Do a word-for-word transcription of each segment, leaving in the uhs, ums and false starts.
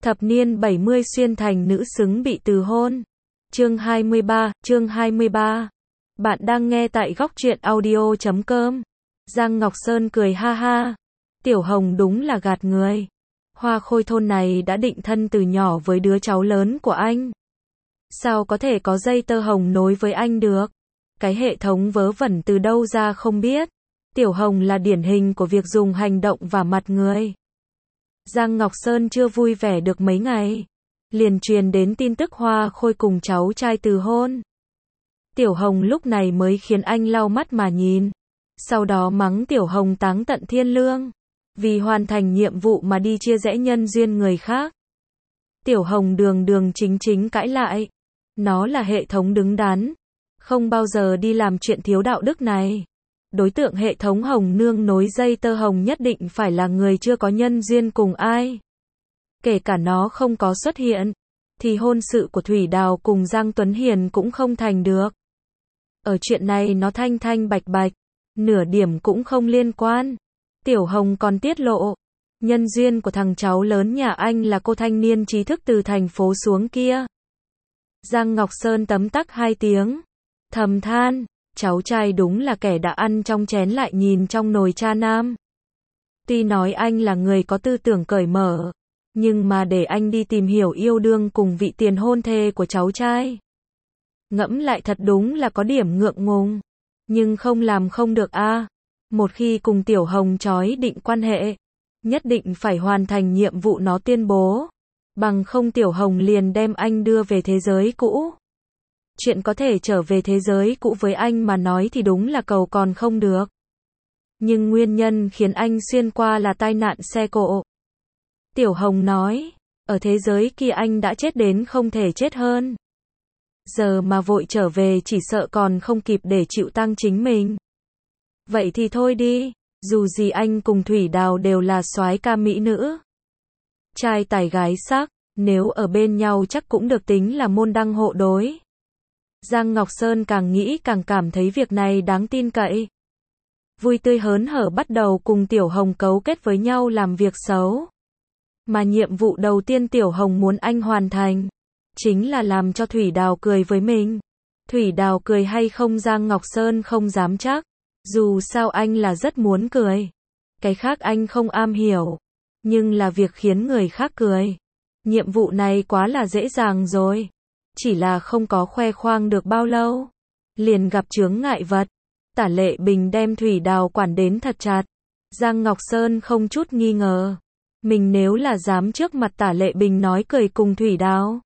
Thập niên bảy mươi xuyên thành nữ xứng bị từ hôn. Chương hai mươi ba, chương hai mươi ba. Bạn đang nghe tại góc truyện audio chấm com. Giang Ngọc Sơn cười ha ha. Tiểu Hồng đúng là gạt người. Hoa Khôi thôn này đã định thân từ nhỏ với đứa cháu lớn của anh. Sao có thể có dây tơ hồng nối với anh được? Cái hệ thống vớ vẩn từ đâu ra không biết. Tiểu Hồng là điển hình của việc dùng hành động vả mặt người. Giang Ngọc Sơn chưa vui vẻ được mấy ngày, liền truyền đến tin tức Hoa Khôi cùng cháu trai từ hôn. Tiểu Hồng lúc này mới khiến anh lau mắt mà nhìn. Sau đó mắng Tiểu Hồng táng tận thiên lương, vì hoàn thành nhiệm vụ mà đi chia rẽ nhân duyên người khác. Tiểu Hồng đường đường chính chính cãi lại. Nó là hệ thống đứng đắn, không bao giờ đi làm chuyện thiếu đạo đức này. Đối tượng hệ thống Hồng Nương nối dây tơ hồng nhất định phải là người chưa có nhân duyên cùng ai. Kể cả nó không có xuất hiện, thì hôn sự của Thủy Đào cùng Giang Tuấn Hiền cũng không thành được. Ở chuyện này nó thanh thanh bạch bạch, nửa điểm cũng không liên quan. Tiểu Hồng còn tiết lộ, nhân duyên của thằng cháu lớn nhà anh là cô thanh niên trí thức từ thành phố xuống kia. Giang Ngọc Sơn tấm tắc hai tiếng, thầm than. Cháu trai đúng là kẻ đã ăn trong chén lại nhìn trong nồi cha nam. Tuy nói anh là người có tư tưởng cởi mở, nhưng mà để anh đi tìm hiểu yêu đương cùng vị tiền hôn thê của cháu trai. Ngẫm lại thật đúng là có điểm ngượng ngùng. Nhưng không làm không được a. À. Một khi cùng Tiểu Hồng trói định quan hệ, nhất định phải hoàn thành nhiệm vụ nó tuyên bố. Bằng không Tiểu Hồng liền đem anh đưa về thế giới cũ. Chuyện có thể trở về thế giới cũ với anh mà nói thì đúng là cầu còn không được. Nhưng nguyên nhân khiến anh xuyên qua là tai nạn xe cộ. Tiểu Hồng nói, ở thế giới kia anh đã chết đến không thể chết hơn. Giờ mà vội trở về chỉ sợ còn không kịp để chịu tang chính mình. Vậy thì thôi đi, dù gì anh cùng Thủy Đào đều là soái ca mỹ nữ. Trai tài gái sắc, nếu ở bên nhau chắc cũng được tính là môn đăng hộ đối. Giang Ngọc Sơn càng nghĩ càng cảm thấy việc này đáng tin cậy. Vui tươi hớn hở bắt đầu cùng Tiểu Hồng cấu kết với nhau làm việc xấu. Mà nhiệm vụ đầu tiên Tiểu Hồng muốn anh hoàn thành, chính là làm cho Thủy Đào cười với mình. Thủy Đào cười hay không Giang Ngọc Sơn không dám chắc. Dù sao anh là rất muốn cười. Cái khác anh không am hiểu. Nhưng là việc khiến người khác cười. Nhiệm vụ này quá là dễ dàng rồi. Chỉ là không có khoe khoang được bao lâu, liền gặp chướng ngại vật. Tả Lệ Bình đem Thủy Đào quản đến thật chặt. Giang Ngọc Sơn không chút nghi ngờ, mình nếu là dám trước mặt Tả Lệ Bình nói cười cùng Thủy Đào,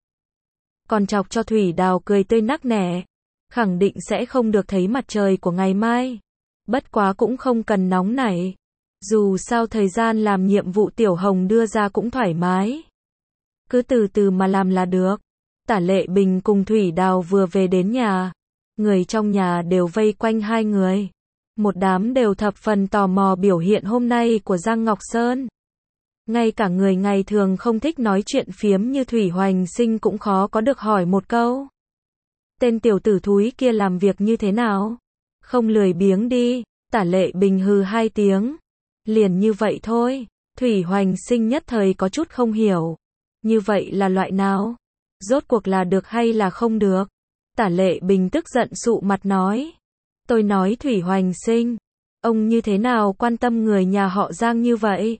còn chọc cho Thủy Đào cười tươi nắc nẻ, khẳng định sẽ không được thấy mặt trời của ngày mai. Bất quá cũng không cần nóng nảy. Dù sao thời gian làm nhiệm vụ Tiểu Hồng đưa ra cũng thoải mái. Cứ từ từ mà làm là được. Tả Lệ Bình cùng Thủy Đào vừa về đến nhà. Người trong nhà đều vây quanh hai người. Một đám đều thập phần tò mò biểu hiện hôm nay của Giang Ngọc Sơn. Ngay cả người ngày thường không thích nói chuyện phiếm như Thủy Hoành Sinh cũng khó có được hỏi một câu. Tên tiểu tử thúi kia làm việc như thế nào? Không lười biếng đi. Tả Lệ Bình hừ hai tiếng. Liền như vậy thôi. Thủy Hoành Sinh nhất thời có chút không hiểu. Như vậy là loại nào? Rốt cuộc là được hay là không được? Tả Lệ Bình tức giận sụ mặt nói. Tôi nói Thủy Hoành Sinh, ông như thế nào quan tâm người nhà họ Giang như vậy?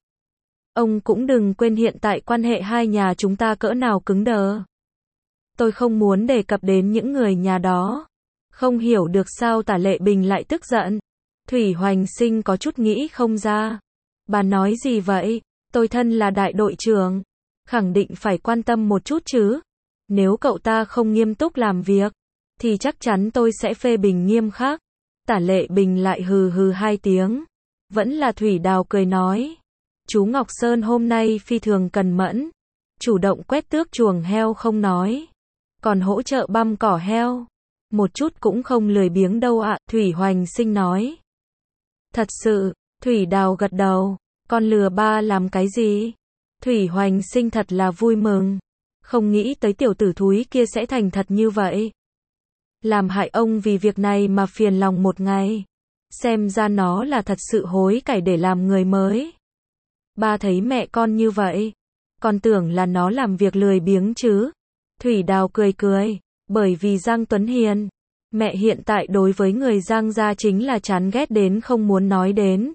Ông cũng đừng quên hiện tại quan hệ hai nhà chúng ta cỡ nào cứng đờ. Tôi không muốn đề cập đến những người nhà đó. Không hiểu được sao Tả Lệ Bình lại tức giận. Thủy Hoành Sinh có chút nghĩ không ra. Bà nói gì vậy? Tôi thân là đại đội trưởng, khẳng định phải quan tâm một chút chứ. Nếu cậu ta không nghiêm túc làm việc, thì chắc chắn tôi sẽ phê bình nghiêm khắc. Tả Lệ Bình lại hừ hừ hai tiếng. Vẫn là Thủy Đào cười nói. Chú Ngọc Sơn hôm nay phi thường cần mẫn. Chủ động quét tước chuồng heo không nói, còn hỗ trợ băm cỏ heo. Một chút cũng không lười biếng đâu ạ, Thủy Hoành Sinh nói. Thật sự, Thủy Đào gật đầu. Con lừa ba làm cái gì? Thủy Hoành Sinh thật là vui mừng. Không nghĩ tới tiểu tử thúi kia sẽ thành thật như vậy. Làm hại ông vì việc này mà phiền lòng một ngày. Xem ra nó là thật sự hối cải để làm người mới. Ba thấy mẹ con như vậy, Còn tưởng là nó làm việc lười biếng chứ. Thủy Đào cười cười, bởi vì Giang Tuấn Hiền, mẹ hiện tại đối với người Giang gia chính là chán ghét đến không muốn nói đến.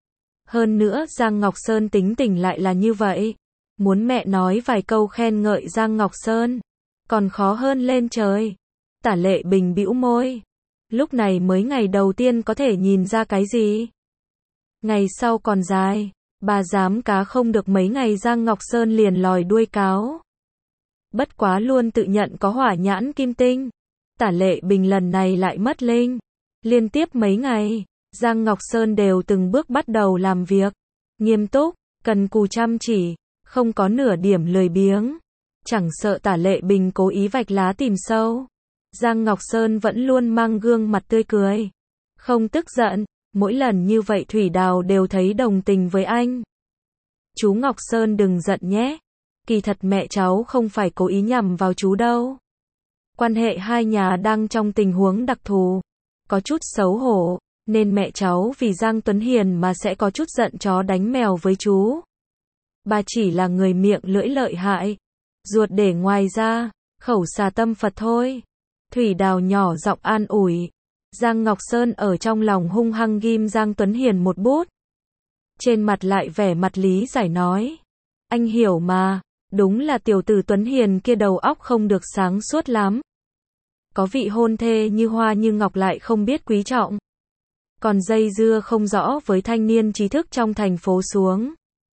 Hơn nữa Giang Ngọc Sơn tính tình lại là như vậy. Muốn mẹ nói vài câu khen ngợi Giang Ngọc Sơn, còn khó hơn lên trời. Tả Lệ Bình bĩu môi. Lúc này mới ngày đầu tiên có thể nhìn ra cái gì. Ngày sau còn dài, bà dám cá không được mấy ngày Giang Ngọc Sơn liền lòi đuôi cáo. Bất quá luôn tự nhận có hỏa nhãn kim tinh. Tả Lệ Bình lần này lại mất linh. Liên tiếp mấy ngày, Giang Ngọc Sơn đều từng bước bắt đầu làm việc. Nghiêm túc, cần cù chăm chỉ, không có nửa điểm lười biếng. Chẳng sợ Tả Lệ Bình cố ý vạch lá tìm sâu. Giang Ngọc Sơn vẫn luôn mang gương mặt tươi cười. Không tức giận, mỗi lần như vậy Thủy Đào đều thấy đồng tình với anh. Chú Ngọc Sơn đừng giận nhé. Kỳ thật mẹ cháu không phải cố ý nhằm vào chú đâu. Quan hệ hai nhà đang trong tình huống đặc thù. Có chút xấu hổ, nên mẹ cháu vì Giang Tuấn Hiền mà sẽ có chút giận chó đánh mèo với chú. Bà chỉ là người miệng lưỡi lợi hại. Ruột để ngoài ra, khẩu xà tâm Phật thôi. Thủy Đào nhỏ giọng an ủi. Giang Ngọc Sơn ở trong lòng hung hăng ghim Giang Tuấn Hiền một bút. Trên mặt lại vẻ mặt lý giải nói. Anh hiểu mà, đúng là tiểu tử Tuấn Hiền kia đầu óc không được sáng suốt lắm. Có vị hôn thê như hoa như ngọc lại không biết quý trọng. Còn dây dưa không rõ với thanh niên trí thức trong thành phố xuống.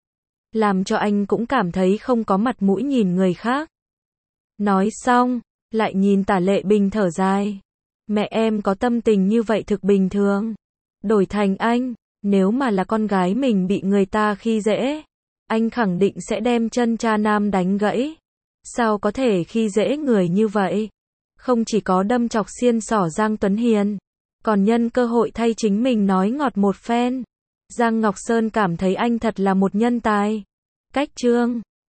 Làm cho anh cũng cảm thấy không có mặt mũi nhìn người khác. Nói xong, lại nhìn Tả Lệ Bình thở dài. Mẹ em có tâm tình như vậy thực bình thường. Đổi thành anh, nếu mà là con gái mình bị người ta khi dễ, anh khẳng định sẽ đem chân cha nam đánh gãy. Sao có thể khi dễ người như vậy? Không chỉ có đâm chọc xiên xỏ Giang Tuấn Hiền, còn nhân cơ hội thay chính mình nói ngọt một phen. Giang Ngọc Sơn cảm thấy anh thật là một nhân tài. Cách chương